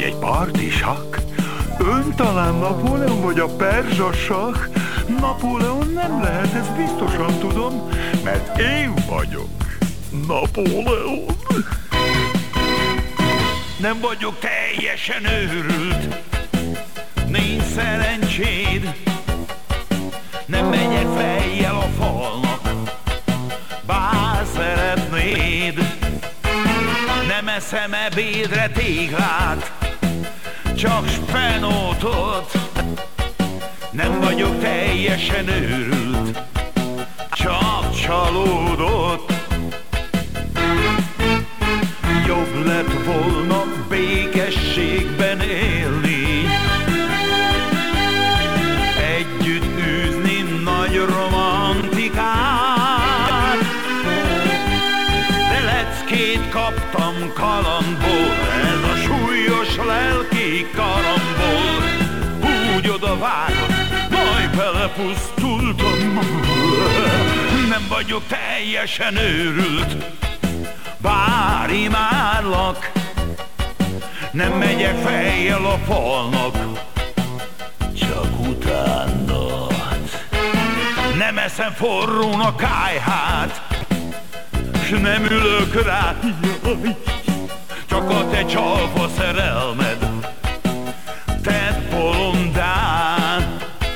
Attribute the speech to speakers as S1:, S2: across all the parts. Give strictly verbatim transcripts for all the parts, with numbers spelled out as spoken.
S1: egy partisak. Ön talán Napóleon vagy a perzsasah? Napóleon nem lehet, ezt biztosan tudom, mert én vagyok Napóleon. Nem vagyok teljesen őrült, nincs szerencséd, nem megyek fejjel a falnak, bár szeretnéd. Nem eszem ebédre téglát, csak spenótot. Nem vagyok teljesen őrült, csak csalódott. Jobb lett volna békességben élni, együtt űzni nagy romantikát. De leckét kaptam kalandból, ez a súlyos lelki karambol. Úgy odavágott, majd belepusztultam. Nem vagyok teljesen őrült, bár imádlak. Nem megyek fejjel a falnak, csak utánad. Nem eszem forrón a kályhát, s nem ülök rá, jaj, csak a te csalfa szerelmed tett bolondá.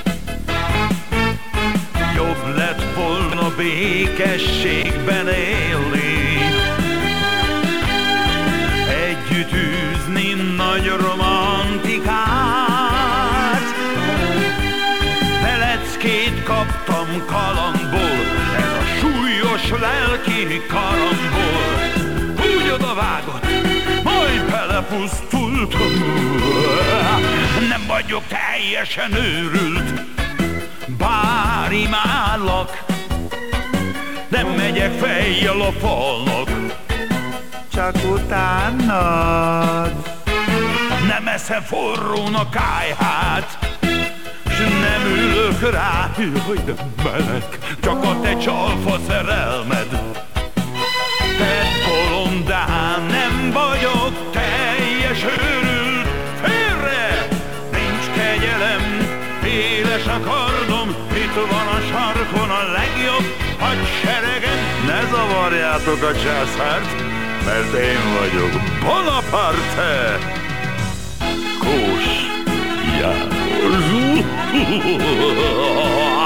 S1: Jobb lett volna békességben élni, együtt űzni nagy romantikát. De leckét kaptam kalandból, ez a súlyos lelki karambol. Úgy odavágott, majd belepusztultam. Nem vagyok teljesen őrült, bár imádlak. Nem megyek fejjel a falnak, csak utánad. Nem eszem forrón a kályhát, s nem ülök rá, jaj, de meleg, csak a te csalfa szerelmed tett bolondá. Nem vagyok teljes őrült, félre, nincs kegyelem, éles a kardom, itt van a sarkon a legjobb hadseregem. Ne zavarjátok a császárt, mert én vagyok Bonaparte, Kós János.